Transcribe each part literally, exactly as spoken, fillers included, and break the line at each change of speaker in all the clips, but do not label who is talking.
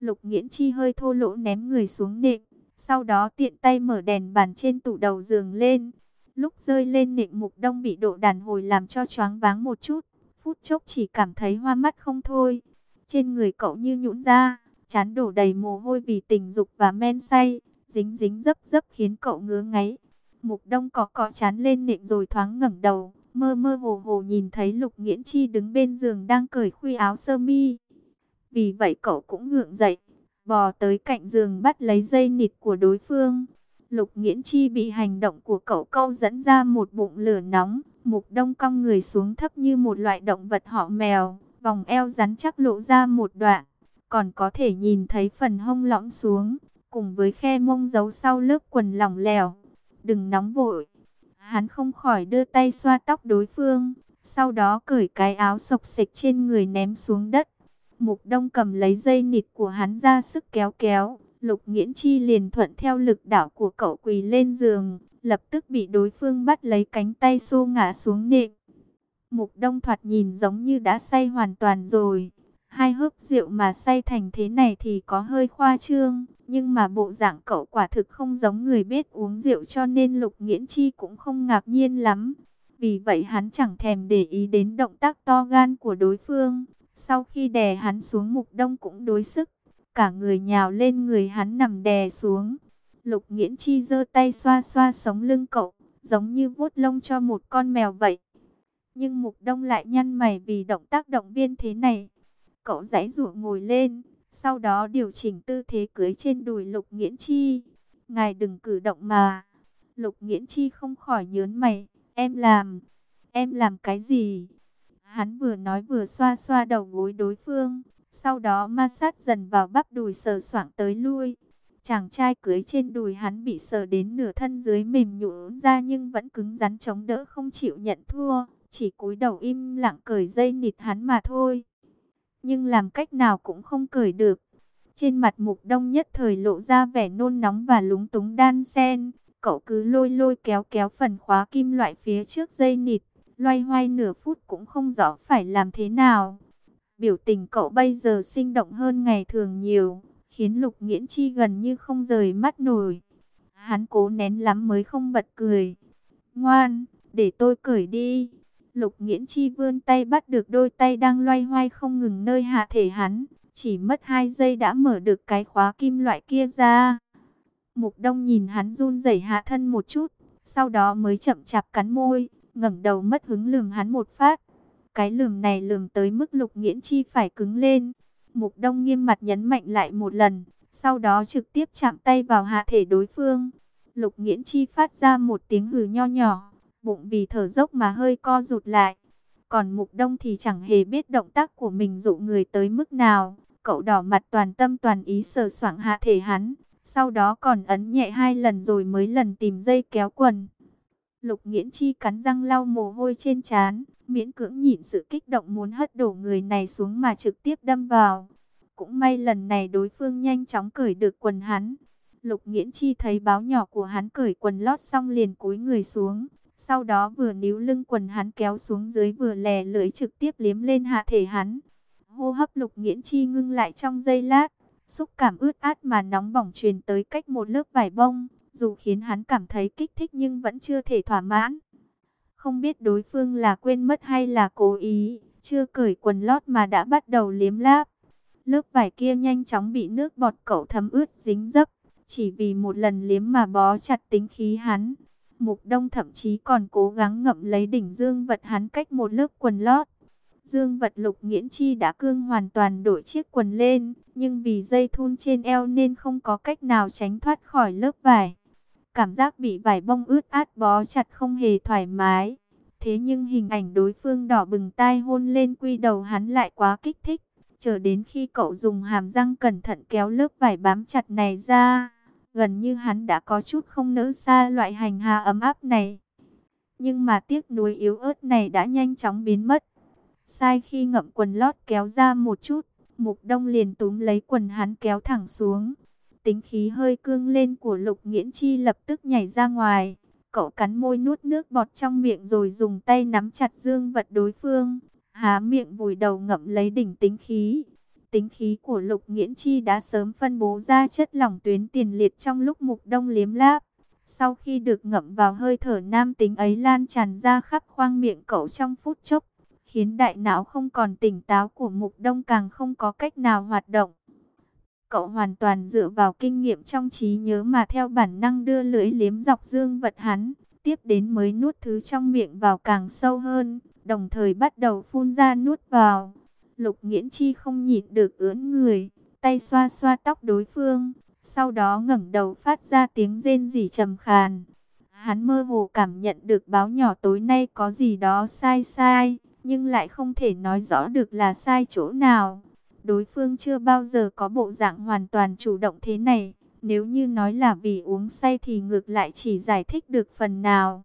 Lục Nghiễn Chi hơi thô lỗ ném người xuống nệm, sau đó tiện tay mở đèn bàn trên tủ đầu giường lên. Lúc rơi lên nệm, Mục Đông bị độ đàn hồi làm cho choáng váng một chút, phút chốc chỉ cảm thấy hoa mắt không thôi. Trên người cậu như nhũn ra, trán đổ đầy mồ hôi vì tình dục và men say, dính dính dấp dấp khiến cậu ngứa ngáy. Mục Đông có cọ trán lên nệm rồi thoáng ngẩng đầu, mơ mơ hồ hồ nhìn thấy Lục Nghiễn Chi đứng bên giường đang cởi khuy áo sơ mi. Vì vậy cậu cũng ngượng dậy, bò tới cạnh giường bắt lấy dây nịt của đối phương. Lục Nghiễn Chi bị hành động của cậu câu dẫn ra một bụng lửa nóng. Mục Đông cong người xuống thấp như một loại động vật họ mèo, vòng eo rắn chắc lộ ra một đoạn, còn có thể nhìn thấy phần hông lõm xuống, cùng với khe mông giấu sau lớp quần lỏng lẻo. Đừng nóng vội. Hắn không khỏi đưa tay xoa tóc đối phương, sau đó cởi cái áo xộc xệch trên người ném xuống đất. Mục Đông cầm lấy dây nịt của hắn ra sức kéo kéo, Lục Nghiễn Chi liền thuận theo lực đảo của cậu quỳ lên giường, lập tức bị đối phương bắt lấy cánh tay xô ngã xuống nệm. Mục Đông thoạt nhìn giống như đã say hoàn toàn rồi. Hai hớp rượu mà say thành thế này thì có hơi khoa trương, nhưng mà bộ dạng cậu quả thực không giống người biết uống rượu, cho nên Lục Nghiễn Chi cũng không ngạc nhiên lắm. Vì vậy hắn chẳng thèm để ý đến động tác to gan của đối phương. Sau khi đè hắn xuống, Mục Đông cũng đối sức, cả người nhào lên người hắn nằm đè xuống. Lục Nghiễn Chi giơ tay xoa xoa sống lưng cậu, giống như vuốt lông cho một con mèo vậy. Nhưng Mục Đông lại nhăn mày vì động tác động viên thế này. Cậu giãy giụa ngồi lên, sau đó điều chỉnh tư thế cưỡi trên đùi Lục Nghiễn Chi. Ngài đừng cử động mà. Lục Nghiễn Chi không khỏi nhớn mày. Em làm, em làm cái gì? Hắn vừa nói vừa xoa xoa đầu gối đối phương, sau đó ma sát dần vào bắp đùi, sờ soạng tới lui. Chàng trai cưỡi trên đùi hắn bị sờ đến nửa thân dưới mềm nhũn ra nhưng vẫn cứng rắn chống đỡ, không chịu nhận thua, chỉ cúi đầu im lặng cởi dây nịt hắn mà thôi. Nhưng làm cách nào cũng không cởi được. Trên mặt Mục Đông nhất thời lộ ra vẻ nôn nóng và lúng túng đan xen. Cậu cứ lôi lôi kéo kéo phần khóa kim loại phía trước dây nịt, loay hoay nửa phút cũng không rõ phải làm thế nào. Biểu tình cậu bây giờ sinh động hơn ngày thường nhiều, khiến Lục Nghiễn Chi gần như không rời mắt nổi. Hắn cố nén lắm mới không bật cười. Ngoan, để tôi cởi đi. Lục Nghiễn Chi vươn tay bắt được đôi tay đang loay hoay không ngừng nơi hạ thể hắn. Chỉ mất hai giây đã mở được cái khóa kim loại kia ra. Mục Đông nhìn hắn run rẩy hạ thân một chút, sau đó mới chậm chạp cắn môi, ngẩng đầu mất hứng lườm hắn một phát. Cái lườm này lườm tới mức Lục Nghiễn Chi phải cứng lên. Mục Đông nghiêm mặt nhấn mạnh lại một lần, sau đó trực tiếp chạm tay vào hạ thể đối phương. Lục Nghiễn Chi phát ra một tiếng hừ nho nhỏ, bụng vì thở dốc mà hơi co rụt lại. Còn Mục Đông thì chẳng hề biết động tác của mình dụ người tới mức nào. Cậu đỏ mặt toàn tâm toàn ý sờ soạng hạ thể hắn, sau đó còn ấn nhẹ hai lần rồi mới lần tìm dây kéo quần. Lục Nghiễn Chi cắn răng lau mồ hôi trên trán, miễn cưỡng nhịn sự kích động muốn hất đổ người này xuống mà trực tiếp đâm vào. Cũng may lần này đối phương nhanh chóng cởi được quần hắn. Lục Nghiễn Chi thấy báo nhỏ của hắn cởi quần lót xong liền cúi người xuống, sau đó vừa níu lưng quần hắn kéo xuống dưới vừa lè lưỡi trực tiếp liếm lên hạ thể hắn. Hô hấp Lục Nghiễn Chi ngưng lại trong giây lát, xúc cảm ướt át mà nóng bỏng truyền tới cách một lớp vải bông, dù khiến hắn cảm thấy kích thích nhưng vẫn chưa thể thỏa mãn. Không biết đối phương là quên mất hay là cố ý, chưa cởi quần lót mà đã bắt đầu liếm láp. Lớp vải kia nhanh chóng bị nước bọt cậu thấm ướt dính dấp, chỉ vì một lần liếm mà bó chặt tính khí hắn. Mục Đông thậm chí còn cố gắng ngậm lấy đỉnh dương vật hắn cách một lớp quần lót. Dương vật Lục Nghiễn Chi đã cương hoàn toàn đổi chiếc quần lên, nhưng vì dây thun trên eo nên không có cách nào tránh thoát khỏi lớp vải. Cảm giác bị vải bông ướt át bó chặt không hề thoải mái. Thế nhưng hình ảnh đối phương đỏ bừng tai hôn lên quy đầu hắn lại quá kích thích. Chờ đến khi cậu dùng hàm răng cẩn thận kéo lớp vải bám chặt này ra, gần như hắn đã có chút không nỡ xa loại hành hạ ấm áp này. Nhưng mà tiếc nuối yếu ớt này đã nhanh chóng biến mất. Sai khi ngậm quần lót kéo ra một chút, Mục Đông liền túm lấy quần hắn kéo thẳng xuống. Tính khí hơi cương lên của Lục Nghiễn Chi lập tức nhảy ra ngoài. Cậu cắn môi nuốt nước bọt trong miệng rồi dùng tay nắm chặt dương vật đối phương, há miệng vùi đầu ngậm lấy đỉnh tính khí. Tính khí của Lục Nghiễn Chi đã sớm phân bố ra chất lỏng tuyến tiền liệt trong lúc Mục Đông liếm láp. Sau khi được ngậm vào, hơi thở nam tính ấy lan tràn ra khắp khoang miệng cậu trong phút chốc, khiến đại não không còn tỉnh táo của Mục Đông càng không có cách nào hoạt động. Cậu hoàn toàn dựa vào kinh nghiệm trong trí nhớ mà theo bản năng đưa lưỡi liếm dọc dương vật hắn, tiếp đến mới nuốt thứ trong miệng vào càng sâu hơn, đồng thời bắt đầu phun ra nuốt vào. Lục Nghiễn Chi không nhịn được ưỡn người, tay xoa xoa tóc đối phương, sau đó ngẩng đầu phát ra tiếng rên rỉ trầm khàn. Hắn mơ hồ cảm nhận được báo nhỏ tối nay có gì đó sai sai, nhưng lại không thể nói rõ được là sai chỗ nào. Đối phương chưa bao giờ có bộ dạng hoàn toàn chủ động thế này, nếu như nói là vì uống say thì ngược lại chỉ giải thích được phần nào.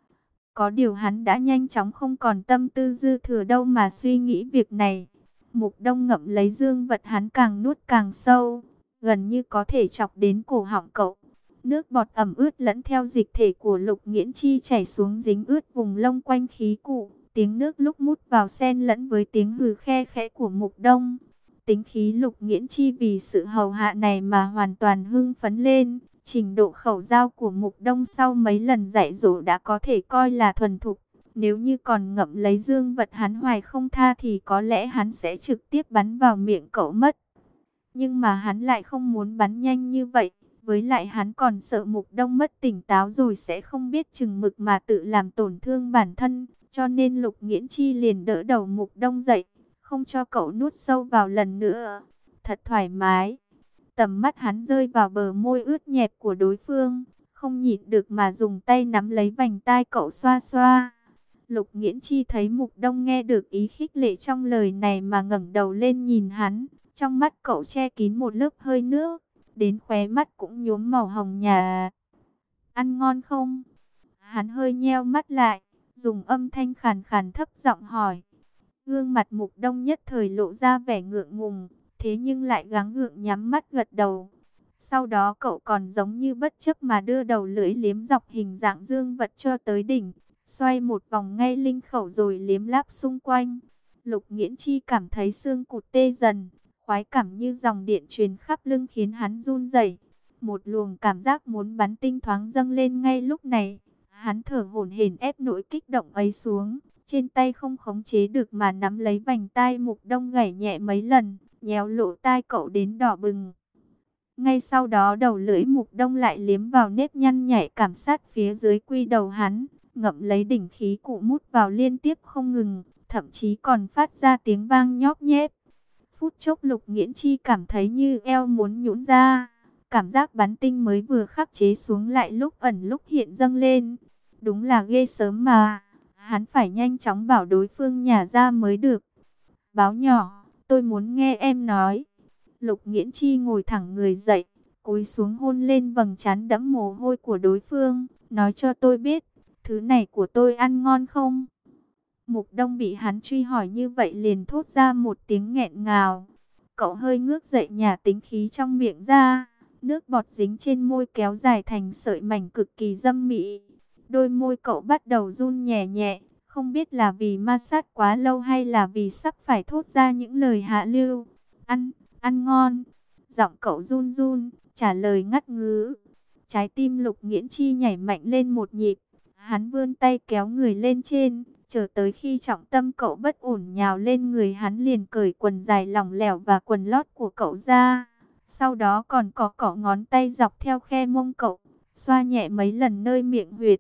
Có điều hắn đã nhanh chóng không còn tâm tư dư thừa đâu mà suy nghĩ việc này. Mục Đông ngậm lấy dương vật hắn càng nuốt càng sâu, gần như có thể chọc đến cổ họng cậu. Nước bọt ẩm ướt lẫn theo dịch thể của Lục Nghiễn Chi chảy xuống dính ướt vùng lông quanh khí cụ. Tiếng nước lúc mút vào xen lẫn với tiếng hừ khe khẽ của Mục Đông. Tính khí Lục Nghiễn Chi vì sự hầu hạ này mà hoàn toàn hưng phấn lên. Trình độ khẩu giao của Mục Đông sau mấy lần dạy dỗ đã có thể coi là thuần thục. Nếu như còn ngậm lấy dương vật hắn hoài không tha thì có lẽ hắn sẽ trực tiếp bắn vào miệng cậu mất. Nhưng mà hắn lại không muốn bắn nhanh như vậy. Với lại hắn còn sợ Mục Đông mất tỉnh táo rồi sẽ không biết chừng mực mà tự làm tổn thương bản thân. Cho nên Lục Nghiễn Chi liền đỡ đầu Mục Đông dậy, không cho cậu nuốt sâu vào lần nữa. Thật thoải mái. Tầm mắt hắn rơi vào bờ môi ướt nhẹp của đối phương, không nhịn được mà dùng tay nắm lấy vành tai cậu xoa xoa. Lục Nghiễn Chi thấy Mục Đông nghe được ý khích lệ trong lời này mà ngẩng đầu lên nhìn hắn, trong mắt cậu che kín một lớp hơi nước, đến khóe mắt cũng nhuốm màu hồng nhạt. Ăn ngon không? Hắn hơi nheo mắt lại, dùng âm thanh khàn khàn thấp giọng hỏi. Gương mặt Mục Đông nhất thời lộ ra vẻ ngượng ngùng, thế nhưng lại gắng gượng nhắm mắt gật đầu. Sau đó cậu còn giống như bất chấp mà đưa đầu lưỡi liếm dọc hình dạng dương vật cho tới đỉnh, xoay một vòng ngay linh khẩu rồi liếm láp xung quanh. Lục Nghiễn Chi cảm thấy xương cụt tê dần, khoái cảm như dòng điện truyền khắp lưng khiến hắn run rẩy. Một luồng cảm giác muốn bắn tinh thoáng dâng lên ngay lúc này. Hắn thở hổn hển ép nỗi kích động ấy xuống, trên tay không khống chế được mà nắm lấy vành tai Mục Đông gảy nhẹ mấy lần, nhéo lỗ tai cậu đến đỏ bừng. Ngay sau đó đầu lưỡi Mục Đông lại liếm vào nếp nhăn nhạy cảm sát phía dưới quy đầu hắn, ngậm lấy đỉnh khí cụ mút vào liên tiếp không ngừng, thậm chí còn phát ra tiếng vang nhóp nhép. Phút chốc Lục Nghiễn Chi cảm thấy như eo muốn nhũn ra, cảm giác bắn tinh mới vừa khắc chế xuống lại lúc ẩn lúc hiện dâng lên. Đúng là ghê sớm mà, hắn phải nhanh chóng bảo đối phương nhả ra mới được. Báo nhỏ, tôi muốn nghe em nói. Lục Nghiễn Chi ngồi thẳng người dậy, cúi xuống hôn lên vầng trán đẫm mồ hôi của đối phương, nói cho tôi biết, thứ này của tôi ăn ngon không? Mục Đông bị hắn truy hỏi như vậy liền thốt ra một tiếng nghẹn ngào. Cậu hơi ngước dậy nhả tính khí trong miệng ra, nước bọt dính trên môi kéo dài thành sợi mảnh cực kỳ dâm mỹ. Đôi môi cậu bắt đầu run nhẹ nhẹ, không biết là vì ma sát quá lâu hay là vì sắp phải thốt ra những lời hạ lưu. Ăn, ăn ngon. Giọng cậu run run, trả lời ngắt ngứ. Trái tim Lục Nghiễn Chi nhảy mạnh lên một nhịp. Hắn vươn tay kéo người lên trên, chờ tới khi trọng tâm cậu bất ổn nhào lên người hắn liền cởi quần dài lỏng lẻo và quần lót của cậu ra. Sau đó còn có cọ ngón tay dọc theo khe mông cậu, xoa nhẹ mấy lần nơi miệng huyệt.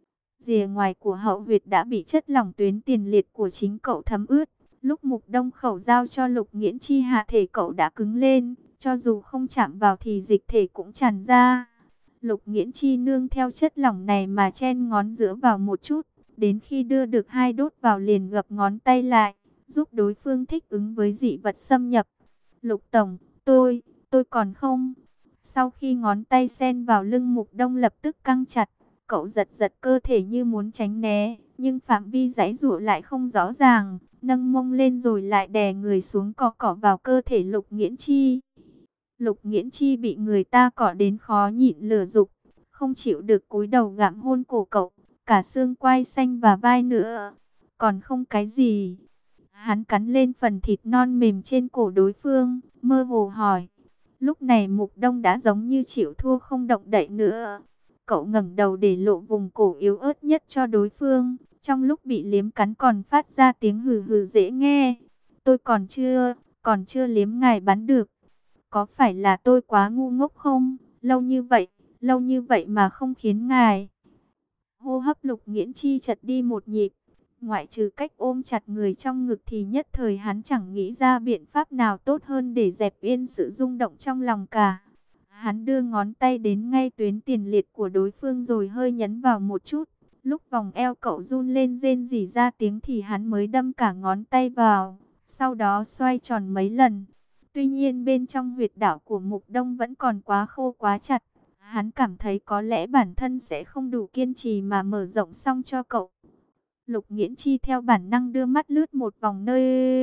Rìa ngoài của hậu huyệt đã bị chất lỏng tuyến tiền liệt của chính cậu thấm ướt. Lúc Mục Đông khẩu giao cho Lục Nghiễn Chi hạ thể cậu đã cứng lên, cho dù không chạm vào thì dịch thể cũng tràn ra. Lục Nghiễn Chi nương theo chất lỏng này mà chen ngón giữa vào một chút, đến khi đưa được hai đốt vào liền gập ngón tay lại, giúp đối phương thích ứng với dị vật xâm nhập. Lục Tổng, tôi, tôi còn không. Sau khi ngón tay xen vào lưng Mục Đông lập tức căng chặt, cậu giật giật cơ thể như muốn tránh né, nhưng phạm vi giãy giụa lại không rõ ràng, nâng mông lên rồi lại đè người xuống cọ cọ vào cơ thể Lục Nghiễn Chi. Lục Nghiễn Chi bị người ta cọ đến khó nhịn lửa dục, không chịu được cúi đầu gặm hôn cổ cậu, cả xương quai xanh và vai nữa. Còn không cái gì. Hắn cắn lên phần thịt non mềm trên cổ đối phương, mơ hồ hỏi. Lúc này Mục Đông đã giống như chịu thua không động đậy nữa. Cậu ngẩng đầu để lộ vùng cổ yếu ớt nhất cho đối phương, trong lúc bị liếm cắn còn phát ra tiếng hừ hừ dễ nghe. Tôi còn chưa, còn chưa liếm ngài bắn được. Có phải là tôi quá ngu ngốc không? Lâu như vậy, lâu như vậy mà không khiến ngài. Hô hấp Lục Nghiễn Chi chật đi một nhịp. Ngoại trừ cách ôm chặt người trong ngực thì nhất thời hắn chẳng nghĩ ra biện pháp nào tốt hơn để dẹp yên sự rung động trong lòng cả. Hắn đưa ngón tay đến ngay tuyến tiền liệt của đối phương rồi hơi nhấn vào một chút. Lúc vòng eo cậu run lên rên rỉ ra tiếng thì hắn mới đâm cả ngón tay vào. Sau đó xoay tròn mấy lần. Tuy nhiên bên trong huyệt đạo của Mục Đông vẫn còn quá khô quá chặt. Hắn cảm thấy có lẽ bản thân sẽ không đủ kiên trì mà mở rộng xong cho cậu. Lục Nghiễn Chi theo bản năng đưa mắt lướt một vòng nơi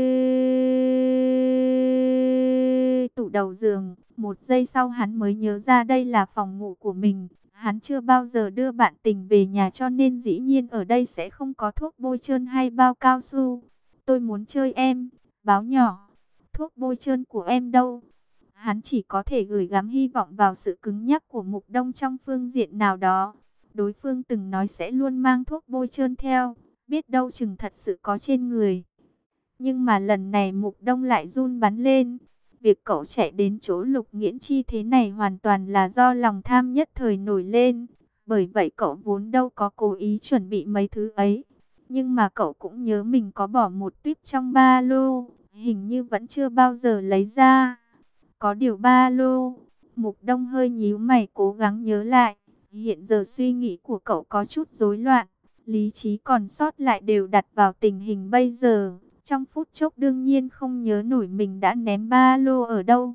tủ đầu giường. Một giây sau hắn mới nhớ ra đây là phòng ngủ của mình. Hắn chưa bao giờ đưa bạn tình về nhà cho nên dĩ nhiên ở đây sẽ không có thuốc bôi trơn hay bao cao su. Tôi muốn chơi em, báo nhỏ. Thuốc bôi trơn của em đâu? Hắn chỉ có thể gửi gắm hy vọng vào sự cứng nhắc của Mục Đông trong phương diện nào đó. Đối phương từng nói sẽ luôn mang thuốc bôi trơn theo, biết đâu chừng thật sự có trên người. Nhưng mà lần này Mục Đông lại run bắn lên. Việc cậu chạy đến chỗ Lục Nghiễn Chi thế này hoàn toàn là do lòng tham nhất thời nổi lên. Bởi vậy cậu vốn đâu có cố ý chuẩn bị mấy thứ ấy. Nhưng mà cậu cũng nhớ mình có bỏ một tuyếp trong ba lô, hình như vẫn chưa bao giờ lấy ra. Có điều ba lô, Mục Đông hơi nhíu mày cố gắng nhớ lại. Hiện giờ suy nghĩ của cậu có chút rối loạn, lý trí còn sót lại đều đặt vào tình hình bây giờ. Trong phút chốc đương nhiên không nhớ nổi mình đã ném ba lô ở đâu.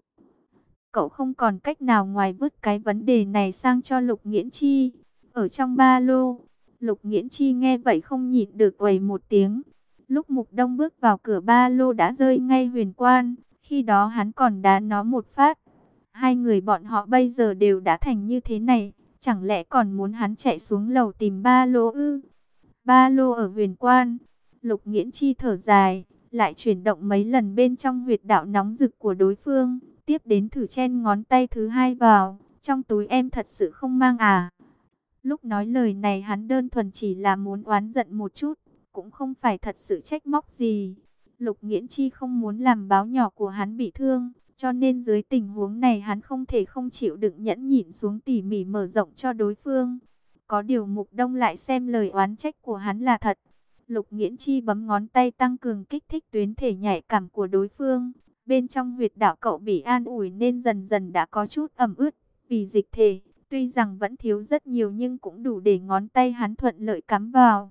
Cậu không còn cách nào ngoài vứt cái vấn đề này sang cho Lục Nghiễn Chi. Ở trong ba lô, Lục Nghiễn Chi nghe vậy không nhịn được uầy một tiếng. Lúc Mục Đông bước vào cửa ba lô đã rơi ngay huyền quan. Khi đó hắn còn đá nó một phát. Hai người bọn họ bây giờ đều đã thành như thế này. Chẳng lẽ còn muốn hắn chạy xuống lầu tìm ba lô ư? Ba lô ở huyền quan. Lục Nghiễn Chi thở dài, lại chuyển động mấy lần bên trong huyệt đạo nóng rực của đối phương. Tiếp đến thử chen ngón tay thứ hai vào. Trong túi em thật sự không mang à? Lúc nói lời này hắn đơn thuần chỉ là muốn oán giận một chút. Cũng không phải thật sự trách móc gì. Lục Nghiễn Chi không muốn làm báo nhỏ của hắn bị thương, cho nên dưới tình huống này hắn không thể không chịu đựng nhẫn nhịn xuống tỉ mỉ mở rộng cho đối phương. Có điều Mục Đông lại xem lời oán trách của hắn là thật. Lục Nghiễn Chi bấm ngón tay tăng cường kích thích tuyến thể nhạy cảm của đối phương. Bên trong huyệt đạo cậu bị an ủi nên dần dần đã có chút ẩm ướt vì dịch thể. Tuy rằng vẫn thiếu rất nhiều nhưng cũng đủ để ngón tay hắn thuận lợi cắm vào.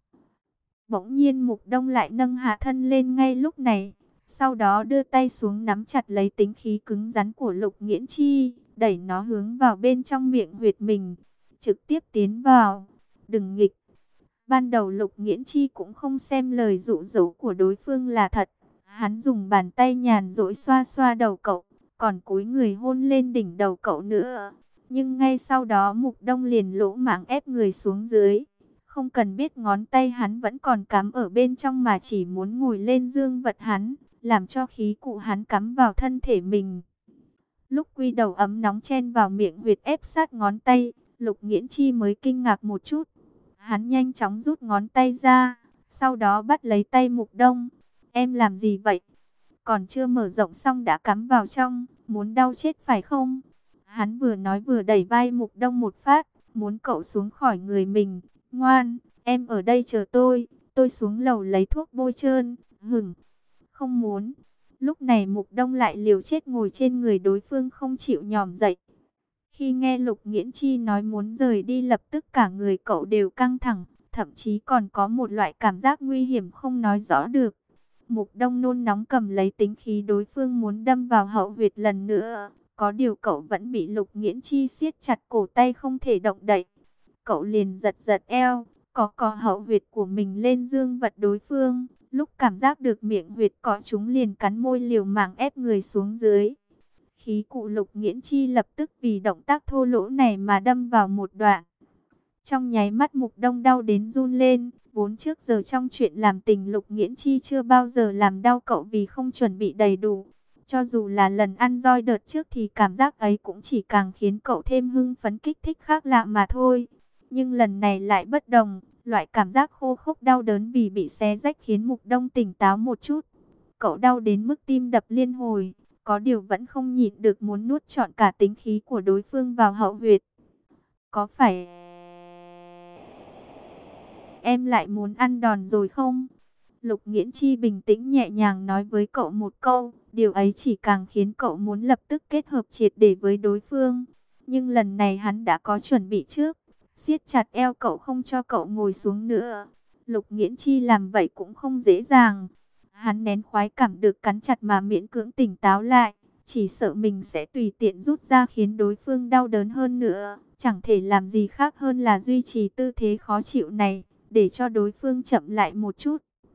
Bỗng nhiên Mục Đông lại nâng hạ thân lên ngay lúc này. Sau đó đưa tay xuống nắm chặt lấy tính khí cứng rắn của Lục Nghiễn Chi. Đẩy nó hướng vào bên trong miệng huyệt mình. Trực tiếp tiến vào. Đừng nghịch. Ban đầu Lục Nghiễn Chi cũng không xem lời dụ dỗ của đối phương là thật. Hắn dùng bàn tay nhàn rỗi xoa xoa đầu cậu. Còn cúi người hôn lên đỉnh đầu cậu nữa. Nhưng ngay sau đó Mục Đông liền lỗ mãng ép người xuống dưới. Không cần biết ngón tay hắn vẫn còn cắm ở bên trong mà chỉ muốn ngồi lên dương vật hắn, làm cho khí cụ hắn cắm vào thân thể mình. Lúc quy đầu ấm nóng chen vào miệng huyệt ép sát ngón tay, Lục Nghiễn Chi mới kinh ngạc một chút. Hắn nhanh chóng rút ngón tay ra, sau đó bắt lấy tay Mục Đông. Em làm gì vậy? Còn chưa mở rộng xong đã cắm vào trong, muốn đau chết phải không? Hắn vừa nói vừa đẩy vai Mục Đông một phát, muốn cậu xuống khỏi người mình. Ngoan, em ở đây chờ tôi, tôi xuống lầu lấy thuốc bôi trơn. Hửng, không muốn. Lúc này Mục Đông lại liều chết ngồi trên người đối phương không chịu nhòm dậy. Khi nghe Lục Nghiễn Chi nói muốn rời đi lập tức cả người cậu đều căng thẳng, thậm chí còn có một loại cảm giác nguy hiểm không nói rõ được. Mục Đông nôn nóng cầm lấy tính khí đối phương muốn đâm vào hậu huyệt lần nữa. Có điều cậu vẫn bị Lục Nghiễn Chi siết chặt cổ tay không thể động đậy. Cậu liền giật giật eo, có cò hậu huyệt của mình lên dương vật đối phương. Lúc cảm giác được miệng huyệt cọ chúng liền cắn môi liều mạng ép người xuống dưới. Khí cụ Lục Nghiễn Chi lập tức vì động tác thô lỗ này mà đâm vào một đoạn. Trong nháy mắt Mục Đông đau đến run lên, vốn trước giờ trong chuyện làm tình Lục Nghiễn Chi chưa bao giờ làm đau cậu vì không chuẩn bị đầy đủ. Cho dù là lần ăn roi đợt trước thì cảm giác ấy cũng chỉ càng khiến cậu thêm hưng phấn kích thích khác lạ mà thôi. Nhưng lần này lại bất đồng, loại cảm giác khô khốc đau đớn vì bị xé rách khiến Mục Đông tỉnh táo một chút. Cậu đau đến mức tim đập liên hồi, có điều vẫn không nhịn được muốn nuốt trọn cả tính khí của đối phương vào hậu huyệt. Có phải em lại muốn ăn đòn rồi không? Lục Nghiễn Chi bình tĩnh nhẹ nhàng nói với cậu một câu, điều ấy chỉ càng khiến cậu muốn lập tức kết hợp triệt để với đối phương. Nhưng lần này hắn đã có chuẩn bị trước, siết chặt eo cậu không cho cậu ngồi xuống nữa. Lục Nghiễn Chi làm vậy cũng không dễ dàng. Hắn nén khoái cảm được cắn chặt mà miễn cưỡng tỉnh táo lại, chỉ sợ mình sẽ tùy tiện rút ra khiến đối phương đau đớn hơn nữa. Chẳng thể làm gì khác hơn là duy trì tư thế khó chịu này, để cho đối phương chậm lại một chút.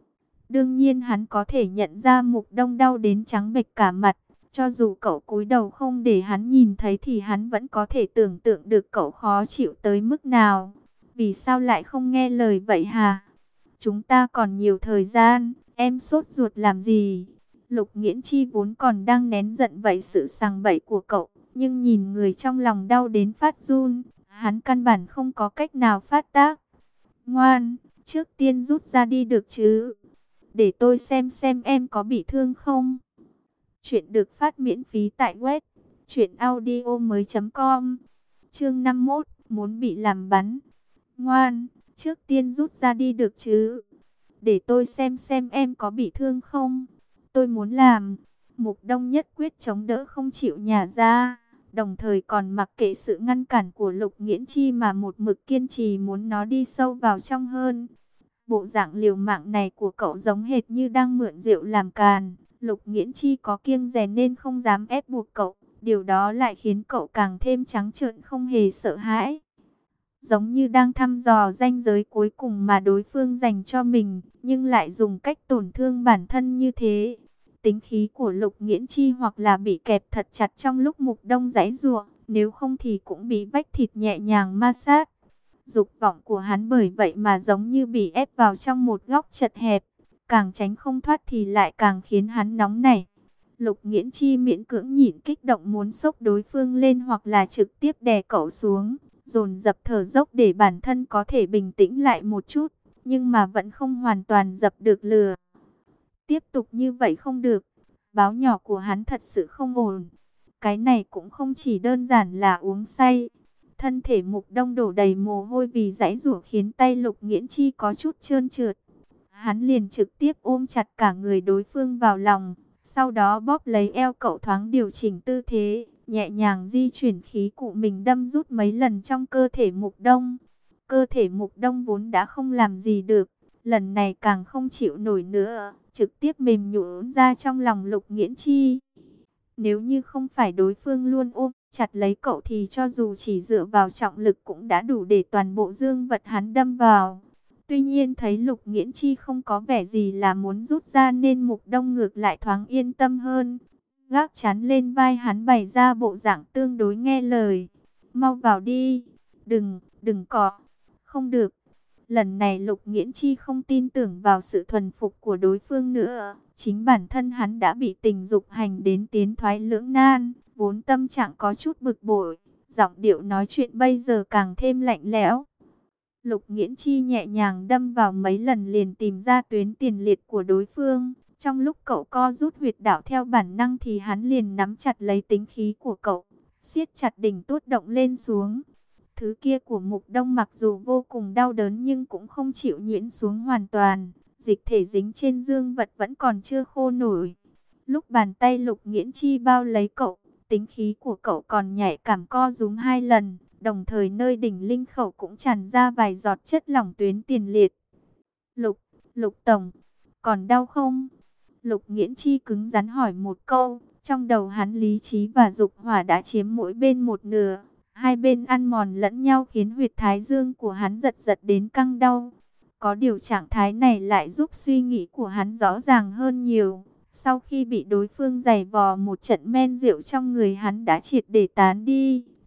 Đương nhiên hắn có thể nhận ra Mục Đông đau đến trắng bệch cả mặt. Cho dù cậu cúi đầu không để hắn nhìn thấy thì hắn vẫn có thể tưởng tượng được cậu khó chịu tới mức nào. Vì sao lại không nghe lời vậy hả? Chúng ta còn nhiều thời gian, em sốt ruột làm gì? Lục Nghiễn Chi vốn còn đang nén giận vậy sự sằng bậy của cậu. Nhưng nhìn người trong lòng đau đến phát run, hắn căn bản không có cách nào phát tác. Ngoan, trước tiên rút ra đi được chứ? Để tôi xem xem em có bị thương không. Chuyện được phát miễn phí tại web truyện audio mới chấm com. Chương năm mươi mốt, muốn bị làm bắn. Ngoan, trước tiên rút ra đi được chứ? Để tôi xem xem em có bị thương không. Tôi muốn làm. Mục Đông nhất quyết chống đỡ không chịu nhả ra, đồng thời còn mặc kệ sự ngăn cản của Lục Nghiễn Chi mà một mực kiên trì muốn nó đi sâu vào trong hơn. Bộ dạng liều mạng này của cậu giống hệt như đang mượn rượu làm càn. Lục Nghiễn Chi có kiêng dè nên không dám ép buộc cậu. Điều đó lại khiến cậu càng thêm trắng trợn không hề sợ hãi. Giống như đang thăm dò ranh giới cuối cùng mà đối phương dành cho mình, nhưng lại dùng cách tổn thương bản thân như thế. Tính khí của Lục Nghiễn Chi hoặc là bị kẹp thật chặt trong lúc Mục Đông giãy giụa, nếu không thì cũng bị vách thịt nhẹ nhàng ma sát. Dục vọng của hắn bởi vậy mà giống như bị ép vào trong một góc chật hẹp, càng tránh không thoát thì lại càng khiến hắn nóng nảy. Lục Nghiễn Chi miễn cưỡng nhịn kích động muốn xốc đối phương lên hoặc là trực tiếp đè cậu xuống, dồn dập thở dốc để bản thân có thể bình tĩnh lại một chút, nhưng mà vẫn không hoàn toàn dập được lửa. Tiếp tục như vậy không được, báo nhỏ của hắn thật sự không ổn. Cái này cũng không chỉ đơn giản là uống say. Thân thể Mục Đông đổ đầy mồ hôi vì giãy giụa khiến tay Lục Nghiễn Chi có chút trơn trượt. Hắn liền trực tiếp ôm chặt cả người đối phương vào lòng, sau đó bóp lấy eo cậu thoáng điều chỉnh tư thế, nhẹ nhàng di chuyển khí cụ mình đâm rút mấy lần trong cơ thể Mục Đông. Cơ thể Mục Đông vốn đã không làm gì được, lần này càng không chịu nổi nữa, trực tiếp mềm nhũn ra trong lòng Lục Nghiễn Chi. Nếu như không phải đối phương luôn ôm chặt lấy cậu thì cho dù chỉ dựa vào trọng lực cũng đã đủ để toàn bộ dương vật hắn đâm vào. Tuy nhiên thấy Lục Nghiễn Chi không có vẻ gì là muốn rút ra nên Mục Đông ngược lại thoáng yên tâm hơn. Gác chắn lên vai hắn bày ra bộ dạng tương đối nghe lời. Mau vào đi, đừng, đừng cọ, không được. Lần này Lục Nghiễn Chi không tin tưởng vào sự thuần phục của đối phương nữa. Chính bản thân hắn đã bị tình dục hành đến tiến thoái lưỡng nan, vốn tâm trạng có chút bực bội, giọng điệu nói chuyện bây giờ càng thêm lạnh lẽo. Lục Nghiễn Chi nhẹ nhàng đâm vào mấy lần liền tìm ra tuyến tiền liệt của đối phương. Trong lúc cậu co rút huyệt đạo theo bản năng thì hắn liền nắm chặt lấy tính khí của cậu, siết chặt đỉnh tốt động lên xuống. Thứ kia của Mục Đông mặc dù vô cùng đau đớn nhưng cũng không chịu nhuyễn xuống hoàn toàn. Dịch thể dính trên dương vật vẫn còn chưa khô nổi. Lúc bàn tay Lục Nghiễn Chi bao lấy cậu, tính khí của cậu còn nhạy cảm co rúm hai lần. Đồng thời nơi đỉnh linh khẩu cũng tràn ra vài giọt chất lỏng tuyến tiền liệt. Lục, Lục Tổng, còn đau không? Lục Nghiễn Chi cứng rắn hỏi một câu. Trong đầu hắn lý trí và dục hỏa đã chiếm mỗi bên một nửa. Hai bên ăn mòn lẫn nhau khiến huyệt thái dương của hắn giật giật đến căng đau. Có điều trạng thái này lại giúp suy nghĩ của hắn rõ ràng hơn nhiều. Sau khi bị đối phương giày vò một trận men rượu trong người hắn đã triệt để tán đi.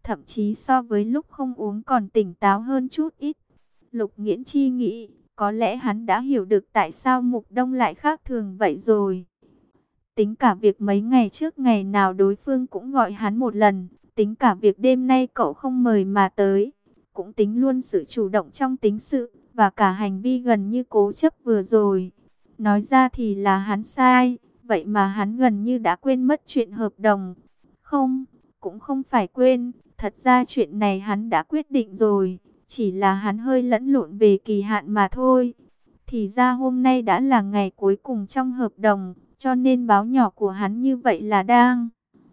thậm chí so với lúc không uống còn tỉnh táo hơn chút ít. Lục Nghiễn Chi nghĩ, có lẽ hắn đã hiểu được tại sao Mục Đông lại khác thường vậy rồi. Tính cả việc mấy ngày trước ngày nào đối phương cũng gọi hắn một lần, tính cả việc đêm nay cậu không mời mà tới, cũng tính luôn sự chủ động trong tính sự, và cả hành vi gần như cố chấp vừa rồi. Nói ra thì là hắn sai, vậy mà hắn gần như đã quên mất chuyện hợp đồng. Không, cũng không phải quên, thật ra chuyện này hắn đã quyết định rồi, chỉ là hắn hơi lẫn lộn về kỳ hạn mà thôi. Thì ra hôm nay đã là ngày cuối cùng trong hợp đồng, cho nên báo nhỏ của hắn như vậy là đang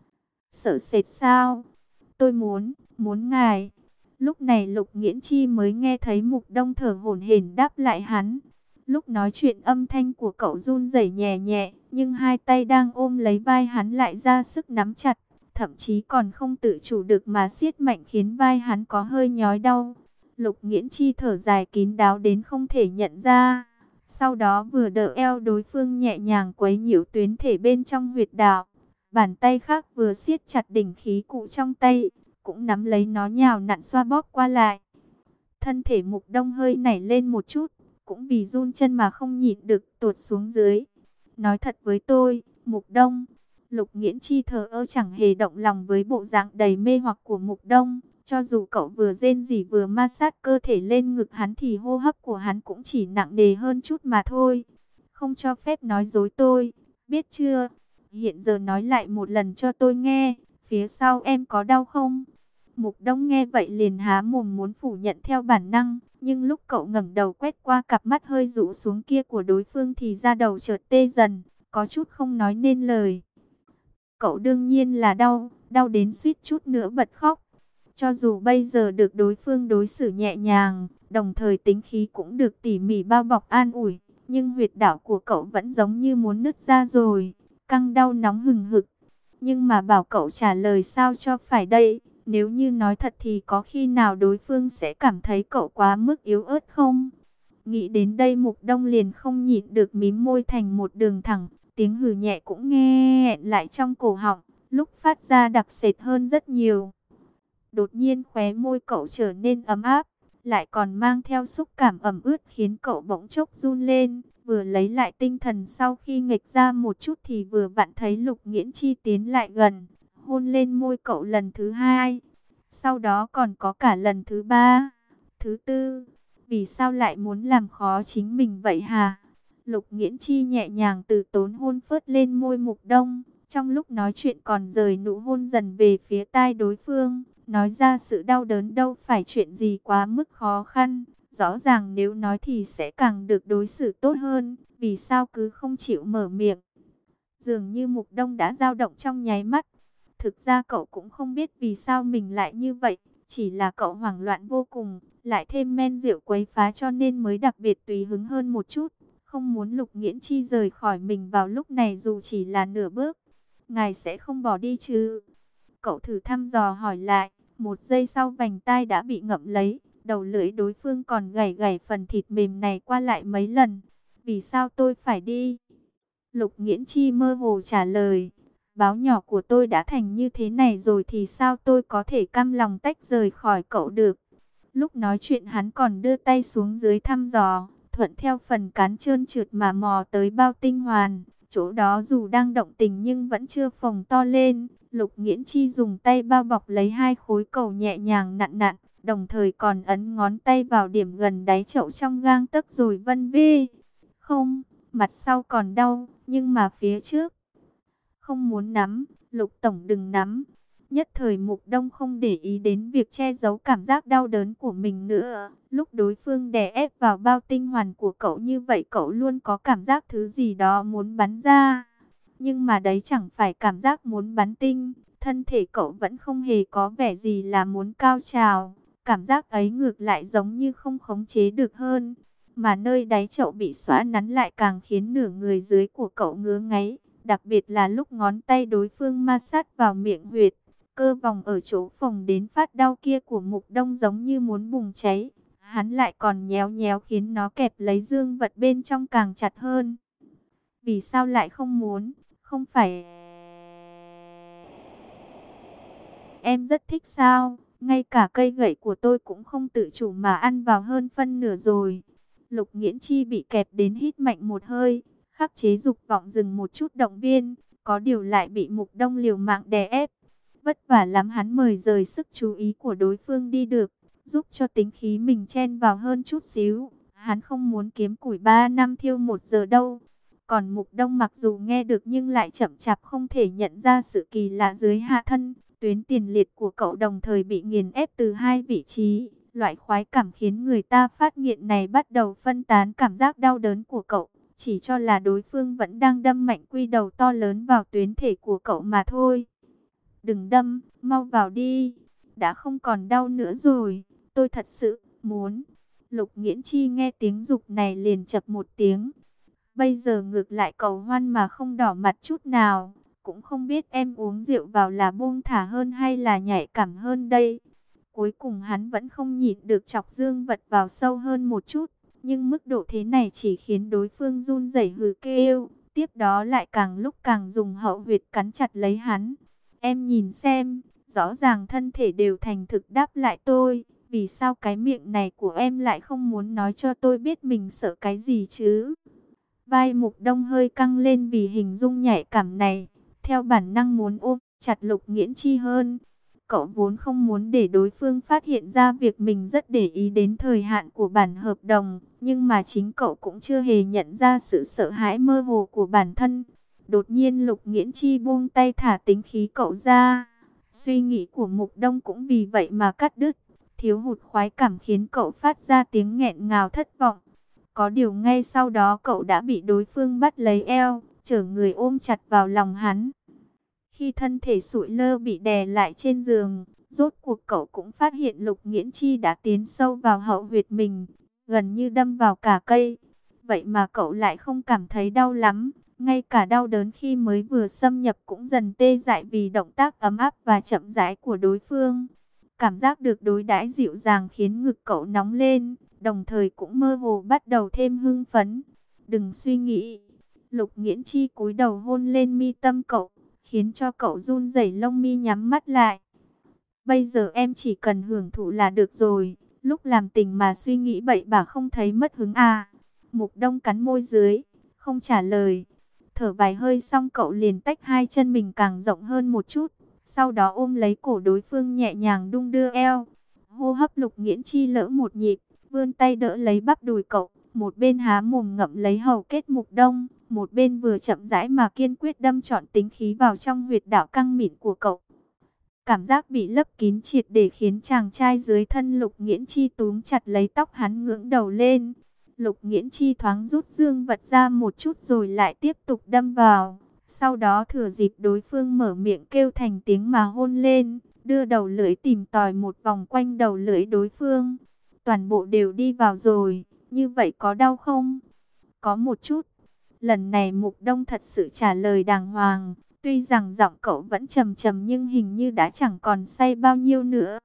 sợ sệt sao? Tôi muốn, muốn ngài. Lúc này Lục Nghiễn Chi mới nghe thấy Mục Đông thở hổn hển đáp lại hắn. Lúc nói chuyện âm thanh của cậu run rẩy nhẹ nhẹ, nhưng hai tay đang ôm lấy vai hắn lại ra sức nắm chặt, thậm chí còn không tự chủ được mà siết mạnh khiến vai hắn có hơi nhói đau. Lục Nghiễn Chi thở dài kín đáo đến không thể nhận ra. Sau đó vừa đỡ eo đối phương nhẹ nhàng quấy nhiễu tuyến thể bên trong huyệt đạo. Bàn tay khác vừa siết chặt đỉnh khí cụ trong tay, cũng nắm lấy nó nhào nặn xoa bóp qua lại. Thân thể Mục Đông hơi nảy lên một chút, cũng vì run chân mà không nhịn được tuột xuống dưới. Nói thật với tôi, Mục Đông. Lục Nghiễn Chi thờ ơ chẳng hề động lòng với bộ dạng đầy mê hoặc của Mục Đông. Cho dù cậu vừa rên rỉ vừa ma sát cơ thể lên ngực hắn thì hô hấp của hắn cũng chỉ nặng nề hơn chút mà thôi. Không cho phép nói dối tôi, biết chưa? Hiện giờ nói lại một lần cho tôi nghe, phía sau em có đau không? Mục Đông nghe vậy liền há mồm muốn phủ nhận theo bản năng, nhưng lúc cậu ngẩng đầu quét qua cặp mắt hơi rũ xuống kia của đối phương thì da đầu chợt tê dần, có chút không nói nên lời. Cậu đương nhiên là đau, đau đến suýt chút nữa bật khóc. Cho dù bây giờ được đối phương đối xử nhẹ nhàng, đồng thời tính khí cũng được tỉ mỉ bao bọc an ủi, nhưng huyệt đạo của cậu vẫn giống như muốn nứt ra rồi, căng đau nóng hừng hực. Nhưng mà bảo cậu trả lời sao cho phải đây? Nếu như nói thật thì có khi nào đối phương sẽ cảm thấy cậu quá mức yếu ớt không? Nghĩ đến đây Mục Đông liền không nhịn được mím môi thành một đường thẳng, tiếng hừ nhẹ cũng nghe lại trong cổ họng, lúc phát ra đặc sệt hơn rất nhiều. Đột nhiên khóe môi cậu trở nên ấm áp, lại còn mang theo xúc cảm ẩm ướt khiến cậu bỗng chốc run lên. Vừa lấy lại tinh thần sau khi nghịch ra một chút thì vừa vặn thấy Lục Nghiễn Chi tiến lại gần, hôn lên môi cậu lần thứ hai. Sau đó còn có cả lần thứ ba, thứ tư. Vì sao lại muốn làm khó chính mình vậy hả? Lục Nghiễn Chi nhẹ nhàng từ tốn hôn phớt lên môi Mục Đông, trong lúc nói chuyện còn rời nụ hôn dần về phía tai đối phương. Nói ra sự đau đớn đâu phải chuyện gì quá mức khó khăn. Rõ ràng nếu nói thì sẽ càng được đối xử tốt hơn. Vì sao cứ không chịu mở miệng? Dường như Mục Đông đã dao động trong nháy mắt. Thực ra cậu cũng không biết vì sao mình lại như vậy. Chỉ là cậu hoảng loạn vô cùng, lại thêm men rượu quấy phá cho nên mới đặc biệt tùy hứng hơn một chút. Không muốn Lục Nghiễn Chi rời khỏi mình vào lúc này dù chỉ là nửa bước. Ngài sẽ không bỏ đi chứ? Cậu thử thăm dò hỏi lại. Một giây sau vành tai đã bị ngậm lấy, đầu lưỡi đối phương còn gảy gảy phần thịt mềm này qua lại mấy lần. Vì sao tôi phải đi? Lục Nghiễn Chi mơ hồ trả lời. Báo nhỏ của tôi đã thành như thế này rồi thì sao tôi có thể cam lòng tách rời khỏi cậu được? Lúc nói chuyện hắn còn đưa tay xuống dưới thăm dò, thuận theo phần cán trơn trượt mà mò tới bao tinh hoàn. Chỗ đó dù đang động tình nhưng vẫn chưa phồng to lên. Lục Nghiễn Chi dùng tay bao bọc lấy hai khối cầu nhẹ nhàng nặn nặn, đồng thời còn ấn ngón tay vào điểm gần đáy chậu trong gang tấc rồi vân vê. Không, mặt sau còn đau, nhưng mà phía trước không muốn nắm, Lục Tổng đừng nắm. Nhất thời Mục Đông không để ý đến việc che giấu cảm giác đau đớn của mình nữa. Lúc đối phương đè ép vào bao tinh hoàn của cậu như vậy cậu luôn có cảm giác thứ gì đó muốn bắn ra. Nhưng mà đấy chẳng phải cảm giác muốn bắn tinh. Thân thể cậu vẫn không hề có vẻ gì là muốn cao trào. Cảm giác ấy ngược lại giống như không khống chế được hơn. Mà nơi đáy chậu bị xóa nắn lại càng khiến nửa người dưới của cậu ngứa ngáy. Đặc biệt là lúc ngón tay đối phương ma sát vào miệng huyệt. Cơ vòng ở chỗ phồng đến phát đau kia của Mục Đông giống như muốn bùng cháy. Hắn lại còn nhéo nhéo khiến nó kẹp lấy dương vật bên trong càng chặt hơn. Vì sao lại không muốn? Không phải em rất thích sao? Ngay cả cây gậy của tôi cũng không tự chủ mà ăn vào hơn phân nửa rồi. Lục Nghiễn Chi bị kẹp đến hít mạnh một hơi, khắc chế dục vọng dừng một chút động viên, có điều lại bị Mục Đông liều mạng đè ép. Vất vả lắm hắn mời rời sức chú ý của đối phương đi được, giúp cho tính khí mình chen vào hơn chút xíu. Hắn không muốn kiếm củi ba năm thiêu một giờ đâu. Còn Mục Đông mặc dù nghe được nhưng lại chậm chạp không thể nhận ra sự kỳ lạ dưới hạ thân. Tuyến tiền liệt của cậu đồng thời bị nghiền ép từ hai vị trí. Loại khoái cảm khiến người ta phát nghiện này bắt đầu phân tán cảm giác đau đớn của cậu. Chỉ cho là đối phương vẫn đang đâm mạnh quy đầu to lớn vào tuyến thể của cậu mà thôi. Đừng đâm, mau vào đi. Đã không còn đau nữa rồi. Tôi thật sự muốn. Lục Nghiễn Chi nghe tiếng dục này liền chập một tiếng. Bây giờ ngược lại cầu hoan mà không đỏ mặt chút nào. Cũng không biết em uống rượu vào là buông thả hơn hay là nhạy cảm hơn đây. Cuối cùng hắn vẫn không nhịn được chọc dương vật vào sâu hơn một chút. Nhưng mức độ thế này chỉ khiến đối phương run rẩy hừ kêu. Tiếp đó lại càng lúc càng dùng hậu huyệt cắn chặt lấy hắn. Em nhìn xem, rõ ràng thân thể đều thành thực đáp lại tôi. Vì sao cái miệng này của em lại không muốn nói cho tôi biết mình sợ cái gì chứ? Vai Mục Đông hơi căng lên vì hình dung nhạy cảm này. Theo bản năng muốn ôm chặt Lục Nghiễn Chi hơn. Cậu vốn không muốn để đối phương phát hiện ra việc mình rất để ý đến thời hạn của bản hợp đồng. Nhưng mà chính cậu cũng chưa hề nhận ra sự sợ hãi mơ hồ của bản thân. Đột nhiên Lục Nghiễn Chi buông tay thả tính khí cậu ra. Suy nghĩ của Mục Đông cũng vì vậy mà cắt đứt. Thiếu hụt khoái cảm khiến cậu phát ra tiếng nghẹn ngào thất vọng. Có điều ngay sau đó cậu đã bị đối phương bắt lấy eo, chở người ôm chặt vào lòng hắn. Khi thân thể sụi lơ bị đè lại trên giường, rốt cuộc cậu cũng phát hiện Lục Nghiễn Chi đã tiến sâu vào hậu huyệt mình, gần như đâm vào cả cây. Vậy mà cậu lại không cảm thấy đau lắm, ngay cả đau đớn khi mới vừa xâm nhập cũng dần tê dại vì động tác ấm áp và chậm rãi của đối phương. Cảm giác được đối đãi dịu dàng khiến ngực cậu nóng lên, đồng thời cũng mơ hồ bắt đầu thêm hưng phấn. Đừng suy nghĩ. Lục Nghiễn Chi cúi đầu hôn lên mi tâm cậu, khiến cho cậu run rẩy lông mi nhắm mắt lại. Bây giờ em chỉ cần hưởng thụ là được rồi, lúc làm tình mà suy nghĩ bậy bạ không thấy mất hứng à. Mục Đông cắn môi dưới, không trả lời. Thở vài hơi xong cậu liền tách hai chân mình càng rộng hơn một chút. Sau đó ôm lấy cổ đối phương nhẹ nhàng đung đưa eo. Hô hấp Lục Nghiễn Chi lỡ một nhịp, vươn tay đỡ lấy bắp đùi cậu. Một bên há mồm ngậm lấy hầu kết Mục Đông, một bên vừa chậm rãi mà kiên quyết đâm trọn tính khí vào trong huyệt đạo căng mịn của cậu. Cảm giác bị lấp kín triệt để khiến chàng trai dưới thân Lục Nghiễn Chi túm chặt lấy tóc hắn ngưỡng đầu lên. Lục Nghiễn Chi thoáng rút dương vật ra một chút rồi lại tiếp tục đâm vào. Sau đó thừa dịp đối phương mở miệng kêu thành tiếng mà hôn lên, đưa đầu lưỡi tìm tòi một vòng quanh đầu lưỡi đối phương. Toàn bộ đều đi vào rồi, như vậy có đau không? Có một chút. Lần này Mục Đông thật sự trả lời đàng hoàng, tuy rằng giọng cậu vẫn trầm trầm nhưng hình như đã chẳng còn say bao nhiêu nữa.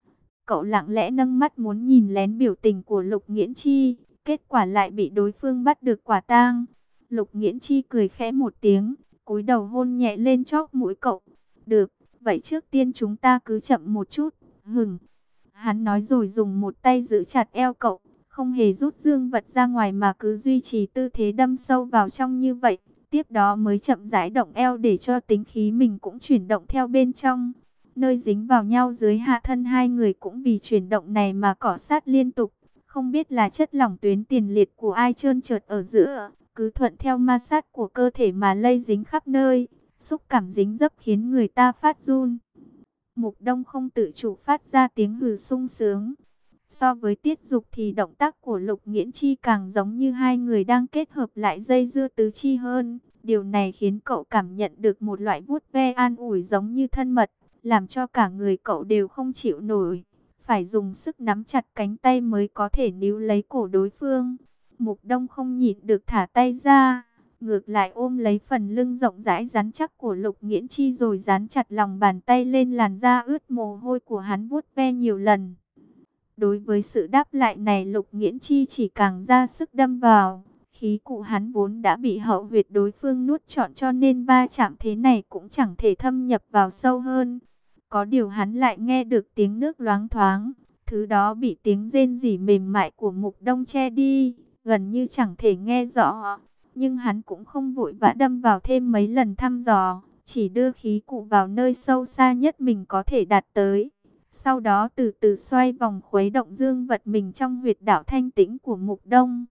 Cậu lặng lẽ nâng mắt muốn nhìn lén biểu tình của Lục Nghiễn Chi, kết quả lại bị đối phương bắt được quả tang. Lục Nghiễn Chi cười khẽ một tiếng, cúi đầu hôn nhẹ lên chóp mũi cậu. Được, vậy trước tiên chúng ta cứ chậm một chút, hừng. Hắn nói rồi dùng một tay giữ chặt eo cậu, không hề rút dương vật ra ngoài mà cứ duy trì tư thế đâm sâu vào trong như vậy. Tiếp đó mới chậm rãi động eo để cho tính khí mình cũng chuyển động theo bên trong. Nơi dính vào nhau dưới hạ thân hai người cũng vì chuyển động này mà cọ sát liên tục. Không biết là chất lỏng tuyến tiền liệt của ai trơn trượt ở giữa, cứ thuận theo ma sát của cơ thể mà lây dính khắp nơi. Xúc cảm dính dấp khiến người ta phát run. Mục Đông không tự chủ phát ra tiếng hừ sung sướng. So với Tiết Dục thì động tác của Lục Nghiễn Chi càng giống như hai người đang kết hợp lại dây dưa tứ chi hơn. Điều này khiến cậu cảm nhận được một loại vuốt ve an ủi giống như thân mật, làm cho cả người cậu đều không chịu nổi. Phải dùng sức nắm chặt cánh tay mới có thể níu lấy cổ đối phương. Mục Đông không nhịn được thả tay ra, ngược lại ôm lấy phần lưng rộng rãi rắn chắc của Lục Nghiễn Chi rồi dán chặt lòng bàn tay lên làn da ướt mồ hôi của hắn vuốt ve nhiều lần. Đối với sự đáp lại này Lục Nghiễn Chi chỉ càng ra sức đâm vào. Khí cụ hắn vốn đã bị hậu huyệt đối phương nuốt trọn cho nên va chạm thế này cũng chẳng thể thâm nhập vào sâu hơn. Có điều hắn lại nghe được tiếng nước loáng thoáng, thứ đó bị tiếng rên rỉ mềm mại của Mục Đông che đi, gần như chẳng thể nghe rõ. Nhưng hắn cũng không vội vã đâm vào thêm mấy lần thăm dò, chỉ đưa khí cụ vào nơi sâu xa nhất mình có thể đạt tới. Sau đó từ từ xoay vòng khuấy động dương vật mình trong huyệt đạo thanh tĩnh của Mục Đông.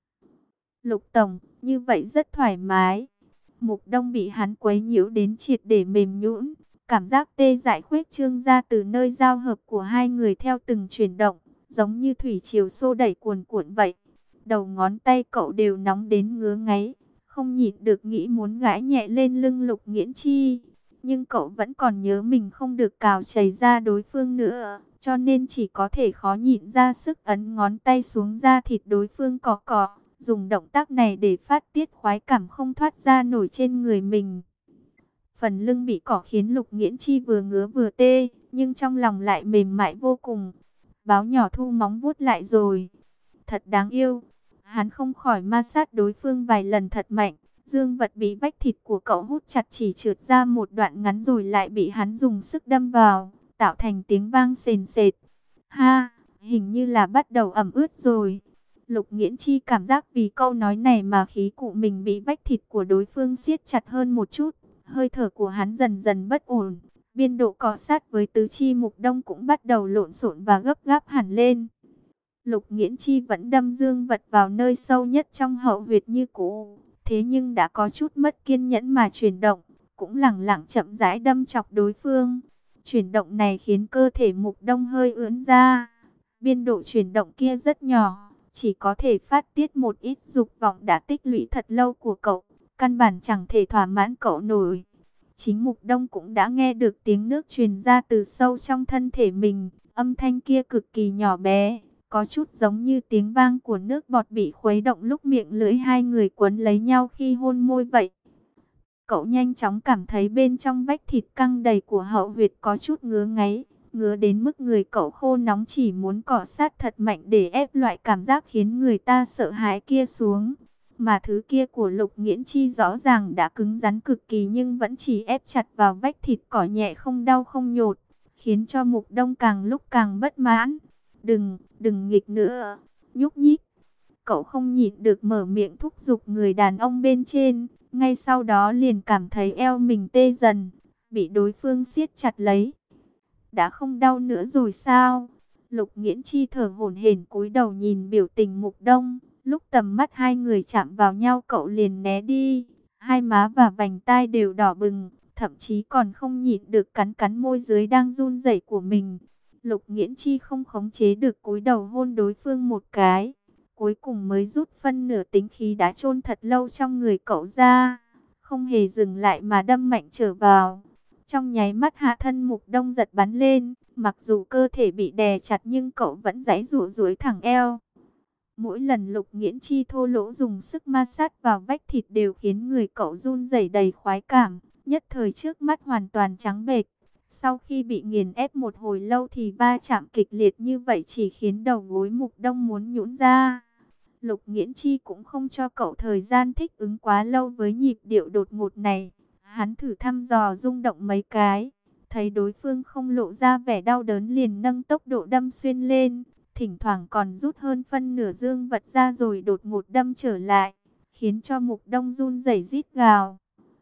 Lục Tổng, như vậy rất thoải mái. Mục Đông bị hắn quấy nhiễu đến triệt để mềm nhũn, cảm giác tê dại khuếch trương ra từ nơi giao hợp của hai người theo từng chuyển động, giống như thủy triều xô đẩy cuồn cuộn vậy. Đầu ngón tay cậu đều nóng đến ngứa ngáy, không nhịn được nghĩ muốn gãi nhẹ lên lưng Lục Nghiễn Chi. Nhưng cậu vẫn còn nhớ mình không được cào chảy ra đối phương nữa, cho nên chỉ có thể khó nhịn ra sức ấn ngón tay xuống da thịt đối phương cọ cọ, dùng động tác này để phát tiết khoái cảm không thoát ra nổi trên người mình. Phần lưng bị cỏ khiến Lục Nghiễn Chi vừa ngứa vừa tê, nhưng trong lòng lại mềm mại vô cùng. Báo nhỏ thu móng vuốt lại rồi. Thật đáng yêu. Hắn không khỏi ma sát đối phương vài lần thật mạnh. Dương vật bị vách thịt của cậu hút chặt chỉ trượt ra một đoạn ngắn rồi lại bị hắn dùng sức đâm vào, tạo thành tiếng vang sền sệt. Ha, hình như là bắt đầu ẩm ướt rồi. Lục Nghiễn Chi cảm giác vì câu nói này mà khí cụ mình bị vách thịt của đối phương siết chặt hơn một chút. Hơi thở của hắn dần dần bất ổn, biên độ cọ sát với tứ chi Mục Đông cũng bắt đầu lộn xộn và gấp gáp hẳn lên. Lục Nghiễn Chi vẫn đâm dương vật vào nơi sâu nhất trong hậu huyệt như cũ, thế nhưng đã có chút mất kiên nhẫn mà chuyển động, cũng lẳng lặng chậm rãi đâm chọc đối phương. Chuyển động này khiến cơ thể Mục Đông hơi ưỡn ra, biên độ chuyển động kia rất nhỏ, chỉ có thể phát tiết một ít dục vọng đã tích lũy thật lâu của cậu, căn bản chẳng thể thỏa mãn cậu nổi. Chính Mục Đông cũng đã nghe được tiếng nước truyền ra từ sâu trong thân thể mình, âm thanh kia cực kỳ nhỏ bé, có chút giống như tiếng vang của nước bọt bị khuấy động lúc miệng lưỡi hai người quấn lấy nhau khi hôn môi vậy. Cậu nhanh chóng cảm thấy bên trong vách thịt căng đầy của hậu huyệt có chút ngứa ngáy, ngứa đến mức người cậu khô nóng chỉ muốn cọ sát thật mạnh để ép loại cảm giác khiến người ta sợ hãi kia xuống. Mà thứ kia của Lục Nghiễn Chi rõ ràng đã cứng rắn cực kỳ nhưng vẫn chỉ ép chặt vào vách thịt cỏ nhẹ không đau không nhột, khiến cho Mục Đông càng lúc càng bất mãn. Đừng, đừng nghịch nữa, nhúc nhích. Cậu không nhịn được mở miệng thúc giục người đàn ông bên trên, ngay sau đó liền cảm thấy eo mình tê dần, bị đối phương siết chặt lấy. Đã không đau nữa rồi sao? Lục Nghiễn Chi thở hổn hển cúi đầu nhìn biểu tình Mục Đông. Lúc tầm mắt hai người chạm vào nhau cậu liền né đi, hai má và vành tai đều đỏ bừng, thậm chí còn không nhịn được cắn cắn môi dưới đang run rẩy của mình. Lục Nghiễn Chi không khống chế được cúi đầu hôn đối phương một cái, cuối cùng mới rút phân nửa tính khí đã chôn thật lâu trong người cậu ra, không hề dừng lại mà đâm mạnh trở vào. Trong nháy mắt hạ thân Mục Đông giật bắn lên, mặc dù cơ thể bị đè chặt nhưng cậu vẫn giãy giụa duỗi thẳng eo. Mỗi lần Lục Nghiễn Chi thô lỗ dùng sức ma sát vào vách thịt đều khiến người cậu run rẩy đầy khoái cảm, nhất thời trước mắt hoàn toàn trắng bệch. Sau khi bị nghiền ép một hồi lâu thì va chạm kịch liệt như vậy chỉ khiến đầu gối Mục Đông muốn nhũn ra. Lục Nghiễn Chi cũng không cho cậu thời gian thích ứng quá lâu với nhịp điệu đột ngột này. Hắn thử thăm dò rung động mấy cái, thấy đối phương không lộ ra vẻ đau đớn liền nâng tốc độ đâm xuyên lên. Thỉnh thoảng còn rút hơn phân nửa dương vật ra rồi đột ngột đâm trở lại, khiến cho Mục Đông run rẩy rít gào.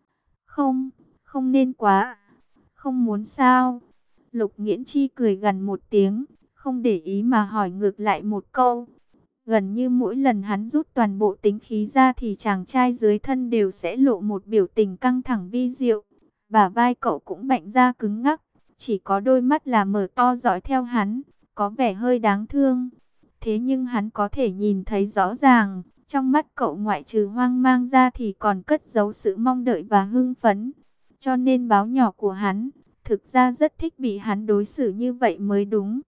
Không, không nên quá, không muốn sao? Lục Nghiễn Chi cười gằn một tiếng, không để ý mà hỏi ngược lại một câu. Gần như mỗi lần hắn rút toàn bộ tính khí ra thì chàng trai dưới thân đều sẽ lộ một biểu tình căng thẳng vi diệu. Bả vai cậu cũng bạnh ra cứng ngắc, chỉ có đôi mắt là mở to dõi theo hắn, có vẻ hơi đáng thương. Thế nhưng hắn có thể nhìn thấy rõ ràng, trong mắt cậu ngoại trừ hoang mang ra thì còn cất giấu sự mong đợi và hưng phấn. Cho nên báo nhỏ của hắn, thực ra rất thích bị hắn đối xử như vậy mới đúng.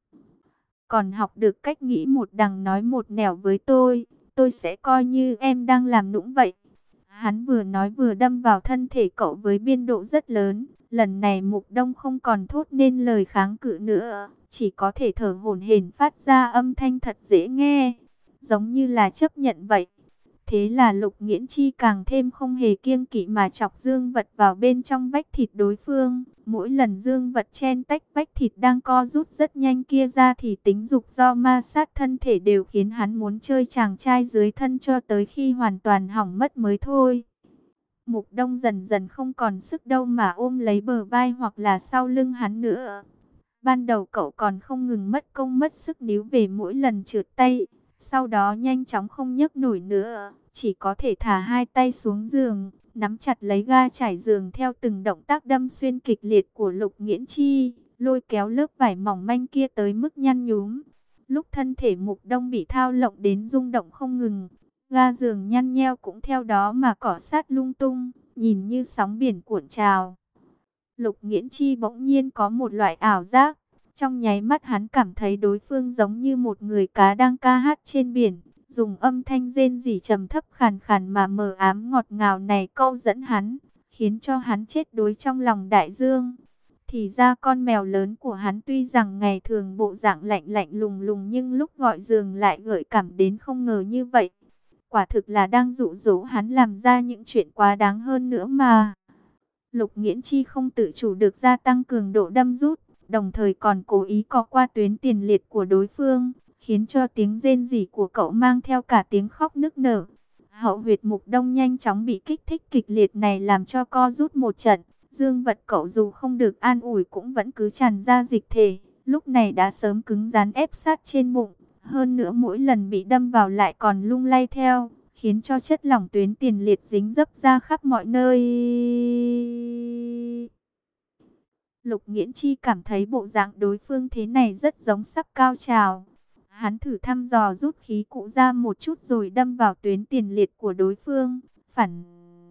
Còn học được cách nghĩ một đằng nói một nẻo với tôi, tôi sẽ coi như em đang làm nũng vậy. Hắn vừa nói vừa đâm vào thân thể cậu với biên độ rất lớn. Lần này Mục Đông không còn thốt nên lời kháng cự nữa, chỉ có thể thở hổn hển phát ra âm thanh thật dễ nghe, giống như là chấp nhận vậy. Thế là Lục Nghiễn Chi càng thêm không hề kiêng kỵ mà chọc dương vật vào bên trong vách thịt đối phương. Mỗi lần dương vật chen tách vách thịt đang co rút rất nhanh kia ra thì tính dục do ma sát thân thể đều khiến hắn muốn chơi chàng trai dưới thân cho tới khi hoàn toàn hỏng mất mới thôi. Mục Đông dần dần không còn sức đâu mà ôm lấy bờ vai hoặc là sau lưng hắn nữa. Ban đầu cậu còn không ngừng mất công mất sức níu về mỗi lần trượt tay. Sau đó nhanh chóng không nhấc nổi nữa, chỉ có thể thả hai tay xuống giường, nắm chặt lấy ga trải giường theo từng động tác đâm xuyên kịch liệt của Lục Nghiễn Chi, lôi kéo lớp vải mỏng manh kia tới mức nhăn nhúm. Lúc thân thể Mục Đông bị thao lộng đến rung động không ngừng, ga giường nhăn nheo cũng theo đó mà cỏ sát lung tung, nhìn như sóng biển cuộn trào. Lục Nghiễn Chi bỗng nhiên có một loại ảo giác. Trong nháy mắt hắn cảm thấy đối phương giống như một người cá đang ca hát trên biển, dùng âm thanh rên rỉ trầm thấp khàn khàn mà mờ ám ngọt ngào này câu dẫn hắn, khiến cho hắn chết đuối trong lòng đại dương. Thì ra con mèo lớn của hắn tuy rằng ngày thường bộ dạng lạnh lạnh lùng lùng nhưng lúc gọi giường lại gợi cảm đến không ngờ như vậy. Quả thực là đang dụ dỗ hắn làm ra những chuyện quá đáng hơn nữa mà. Lục Nghiễn Chi không tự chủ được gia tăng cường độ đâm rút, đồng thời còn cố ý cọ qua tuyến tiền liệt của đối phương, khiến cho tiếng rên rỉ của cậu mang theo cả tiếng khóc nức nở. Hậu huyệt Mục Đông nhanh chóng bị kích thích kịch liệt này làm cho co rút một trận, dương vật cậu dù không được an ủi cũng vẫn cứ tràn ra dịch thể, lúc này đã sớm cứng rắn ép sát trên bụng, hơn nữa mỗi lần bị đâm vào lại còn lung lay theo, khiến cho chất lỏng tuyến tiền liệt dính dấp ra khắp mọi nơi. Lục Nghiễn Chi cảm thấy bộ dạng đối phương thế này rất giống sắp cao trào. Hắn thử thăm dò rút khí cụ ra một chút rồi đâm vào tuyến tiền liệt của đối phương. Phản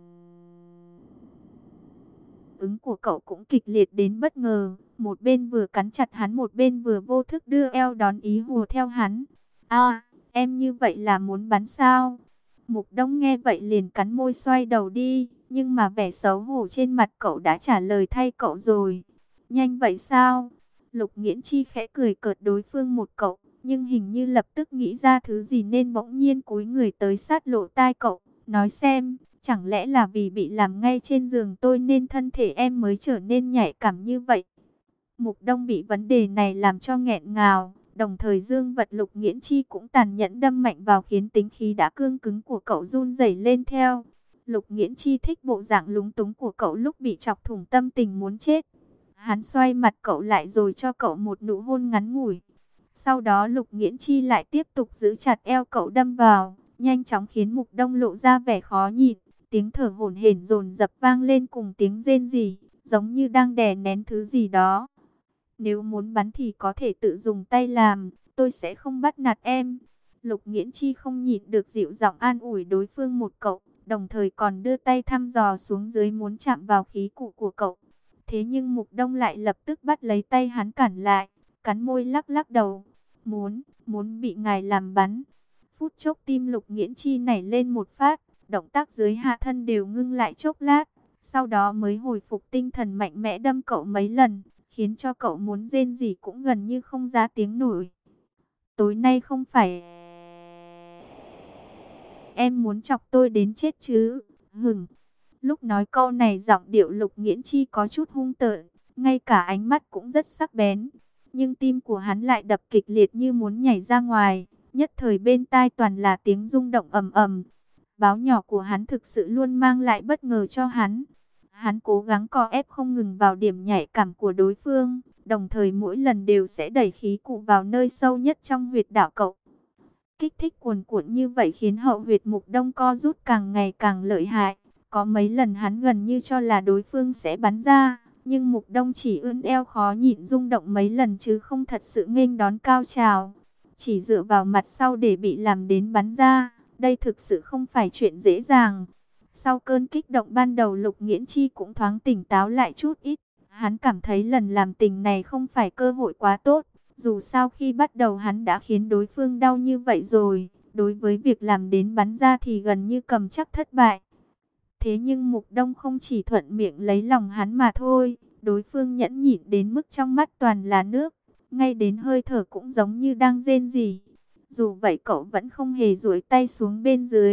ứng của cậu cũng kịch liệt đến bất ngờ. Một bên vừa cắn chặt hắn, một bên vừa vô thức đưa eo đón ý hùa theo hắn. À, em như vậy là muốn bắn sao? Mục Đông nghe vậy liền cắn môi xoay đầu đi. Nhưng mà vẻ xấu hổ trên mặt cậu đã trả lời thay cậu rồi. Nhanh vậy sao? Lục Nghiễn Chi khẽ cười cợt đối phương một cậu, nhưng hình như lập tức nghĩ ra thứ gì nên bỗng nhiên cúi người tới sát lỗ tai cậu, nói xem, chẳng lẽ là vì bị làm ngay trên giường tôi nên thân thể em mới trở nên nhạy cảm như vậy? Mục Đông bị vấn đề này làm cho nghẹn ngào, đồng thời dương vật Lục Nghiễn Chi cũng tàn nhẫn đâm mạnh vào khiến tính khí đã cương cứng của cậu run rẩy lên theo. Lục Nghiễn Chi thích bộ dạng lúng túng của cậu lúc bị chọc thủng tâm tình muốn chết. Hắn xoay mặt cậu lại rồi cho cậu một nụ hôn ngắn ngủi. Sau đó Lục Nghiễn Chi lại tiếp tục giữ chặt eo cậu đâm vào, nhanh chóng khiến Mục Đông lộ ra vẻ khó nhịn. Tiếng thở hổn hển dồn dập vang lên cùng tiếng rên rỉ, giống như đang đè nén thứ gì đó. Nếu muốn bắn thì có thể tự dùng tay làm, tôi sẽ không bắt nạt em. Lục Nghiễn Chi không nhịn được dịu giọng an ủi đối phương một cậu, đồng thời còn đưa tay thăm dò xuống dưới muốn chạm vào khí cụ của cậu. Thế nhưng Mục Đông lại lập tức bắt lấy tay hắn cản lại, cắn môi lắc lắc đầu. Muốn, muốn bị ngài làm bắn. Phút chốc tim Lục Nghiễn Chi nảy lên một phát, động tác dưới hạ thân đều ngưng lại chốc lát. Sau đó mới hồi phục tinh thần mạnh mẽ đâm cậu mấy lần, khiến cho cậu muốn rên gì cũng gần như không ra tiếng nổi. Tối nay không phải em muốn chọc tôi đến chết chứ? Hửng. Lúc nói câu này giọng điệu Lục Nghiễn Chi có chút hung tợn, ngay cả ánh mắt cũng rất sắc bén. Nhưng tim của hắn lại đập kịch liệt như muốn nhảy ra ngoài, nhất thời bên tai toàn là tiếng rung động ầm ầm. Báo nhỏ của hắn thực sự luôn mang lại bất ngờ cho hắn. Hắn cố gắng co ép không ngừng vào điểm nhạy cảm của đối phương, đồng thời mỗi lần đều sẽ đẩy khí cụ vào nơi sâu nhất trong huyệt đạo cậu. Kích thích cuồn cuộn như vậy khiến hậu huyệt Mục Đông co rút càng ngày càng lợi hại. Có mấy lần hắn gần như cho là đối phương sẽ bắn ra, nhưng Mục Đông chỉ ươn eo khó nhịn rung động mấy lần chứ không thật sự nghênh đón cao trào. Chỉ dựa vào mặt sau để bị làm đến bắn ra, đây thực sự không phải chuyện dễ dàng. Sau cơn kích động ban đầu Lục Nghiễn Chi cũng thoáng tỉnh táo lại chút ít. Hắn cảm thấy lần làm tình này không phải cơ hội quá tốt. Dù sao khi bắt đầu hắn đã khiến đối phương đau như vậy rồi, đối với việc làm đến bắn ra thì gần như cầm chắc thất bại. Thế nhưng Mục Đông không chỉ thuận miệng lấy lòng hắn mà thôi, đối phương nhẫn nhịn đến mức trong mắt toàn là nước, ngay đến hơi thở cũng giống như đang rên rỉ. Dù vậy cậu vẫn không hề duỗi tay xuống bên dưới,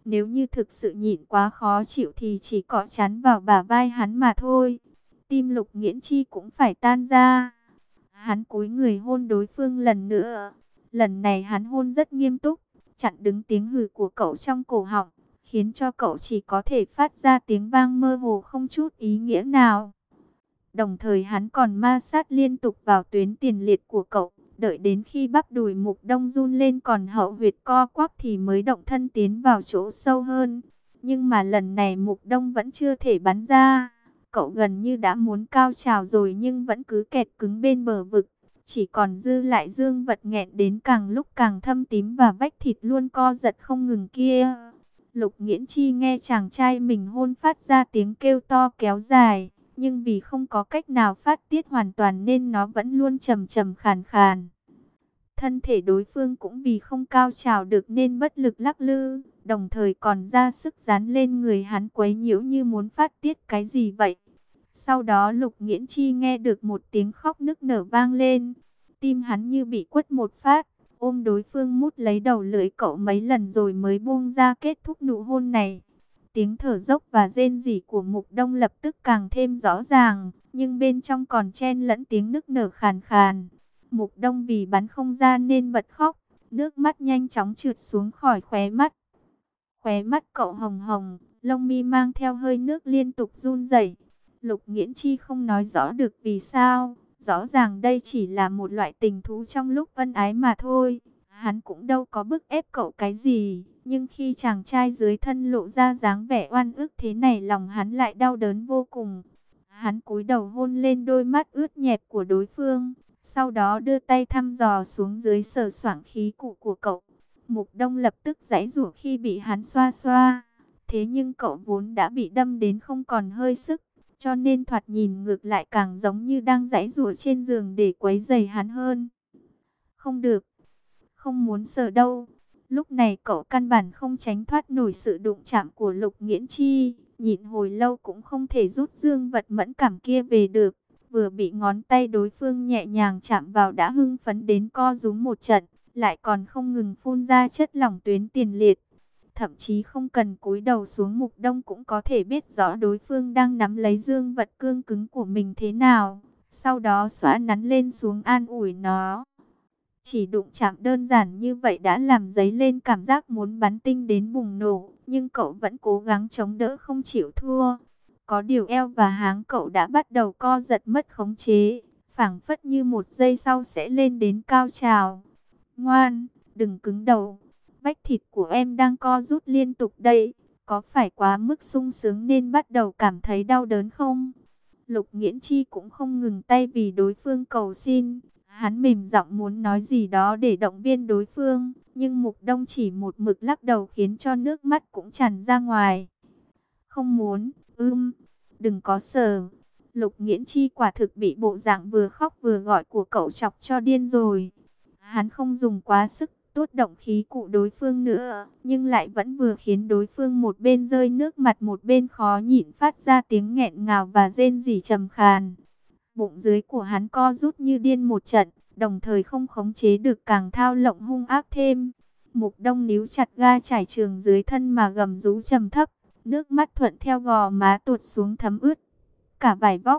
Nếu như thực sự nhịn quá khó chịu thì chỉ cọ chán vào bả vai hắn mà thôi. Tim Lục Nghiễn Chi cũng phải tan ra. Hắn cúi người hôn đối phương lần nữa. Lần này hắn hôn rất nghiêm túc, chặn đứng tiếng hừ của cậu trong cổ họng, khiến cho cậu chỉ có thể phát ra tiếng vang mơ hồ không chút ý nghĩa nào. Đồng thời hắn còn ma sát liên tục vào tuyến tiền liệt của cậu, đợi đến khi bắp đùi Mục Đông run lên còn hậu huyệt co quắp thì mới động thân tiến vào chỗ sâu hơn. Nhưng mà lần này Mục Đông vẫn chưa thể bắn ra. Cậu gần như đã muốn cao trào rồi nhưng vẫn cứ kẹt cứng bên bờ vực. Chỉ còn dư lại dương vật nghẹn đến càng lúc càng thâm tím và vách thịt luôn co giật không ngừng kia. Lục Nghiễn Chi nghe chàng trai mình hôn phát ra tiếng kêu to kéo dài. Nhưng vì không có cách nào phát tiết hoàn toàn nên nó vẫn luôn trầm trầm khàn khàn. Thân thể đối phương cũng vì không cao trào được nên bất lực lắc lư, đồng thời còn ra sức dán lên người hắn quấy nhiễu như muốn phát tiết cái gì vậy. Sau đó Lục Nghiễn Chi nghe được một tiếng khóc nức nở vang lên. Tim hắn như bị quất một phát, ôm đối phương mút lấy đầu lưỡi cậu mấy lần rồi mới buông ra kết thúc nụ hôn này. Tiếng thở dốc và rên rỉ của Mục Đông lập tức càng thêm rõ ràng, nhưng bên trong còn chen lẫn tiếng nức nở khàn khàn. Mục Đông vì bắn không ra nên bật khóc, nước mắt nhanh chóng trượt xuống khỏi khóe mắt. Khóe mắt cậu hồng hồng, lông mi mang theo hơi nước liên tục run rẩy. Lục Nghiễn Chi không nói rõ được vì sao, rõ ràng đây chỉ là một loại tình thú trong lúc ân ái mà thôi. Hắn cũng đâu có bức ép cậu cái gì, nhưng khi chàng trai dưới thân lộ ra dáng vẻ oan ức thế này lòng hắn lại đau đớn vô cùng. Hắn cúi đầu hôn lên đôi mắt ướt nhẹp của đối phương, sau đó đưa tay thăm dò xuống dưới sờ soạng khí cụ của cậu. Mục Đông lập tức giãy giụa khi bị hắn xoa xoa, thế nhưng cậu vốn đã bị đâm đến không còn hơi sức, cho nên thoạt nhìn ngược lại càng giống như đang giãy giụa trên giường để quấy rầy hắn hơn. Không được, không muốn sờ đâu. Lúc này cậu căn bản không tránh thoát nổi sự đụng chạm của Lục Nghiễn Chi, nhịn hồi lâu cũng không thể rút dương vật mẫn cảm kia về được. Vừa bị ngón tay đối phương nhẹ nhàng chạm vào đã hưng phấn đến co rúm một trận, lại còn không ngừng phun ra chất lỏng tuyến tiền liệt. Thậm chí không cần cúi đầu xuống, Mục Đông cũng có thể biết rõ đối phương đang nắm lấy dương vật cương cứng của mình thế nào. Sau đó xóa nắn lên xuống an ủi nó. Chỉ đụng chạm đơn giản như vậy đã làm dấy lên cảm giác muốn bắn tinh đến bùng nổ, nhưng cậu vẫn cố gắng chống đỡ không chịu thua. Có điều eo và háng cậu đã bắt đầu co giật mất khống chế, phảng phất như một giây sau sẽ lên đến cao trào. Ngoan, đừng cứng đầu, vách thịt của em đang co rút liên tục đây, có phải quá mức sung sướng nên bắt đầu cảm thấy đau đớn không? Lục Nghiễn Chi cũng không ngừng tay vì đối phương cầu xin. Hắn mềm giọng muốn nói gì đó để động viên đối phương, nhưng Mục Đông chỉ một mực lắc đầu khiến cho nước mắt cũng tràn ra ngoài. Không muốn, ưm, đừng có sờ. Lục Nghiễn Chi quả thực bị bộ dạng vừa khóc vừa gọi của cậu chọc cho điên rồi. Hắn không dùng quá sức tốt động khí cụ đối phương nữa, nhưng lại vẫn vừa khiến đối phương một bên rơi nước mặt một bên khó nhịn phát ra tiếng nghẹn ngào và rên rỉ trầm khàn. Bụng dưới của hắn co rút như điên một trận, đồng thời không khống chế được càng thao lộng hung ác thêm. Mục Đông níu chặt ga trải trường dưới thân mà gầm rú trầm thấp, nước mắt thuận theo gò má tuột xuống thấm ướt cả vải vóc.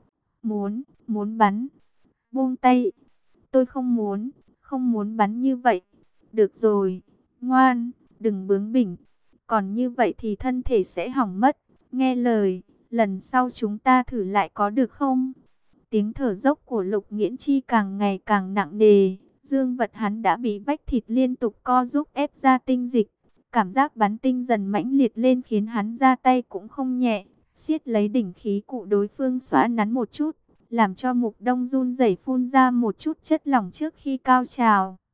Muốn, muốn bắn. Buông tay. Tôi không muốn, không muốn bắn như vậy. Được rồi, ngoan, đừng bướng bỉnh. Còn như vậy thì thân thể sẽ hỏng mất. Nghe lời, lần sau chúng ta thử lại có được không? Tiếng thở dốc của Lục Nghiễn Chi càng ngày càng nặng nề. Dương vật hắn đã bị vách thịt liên tục co giúp ép ra tinh dịch. Cảm giác bắn tinh dần mãnh liệt lên khiến hắn ra tay cũng không nhẹ. Siết lấy đỉnh khí cụ đối phương xóa nắn một chút, làm cho Mục Đông run rẩy phun ra một chút chất lỏng trước khi cao trào.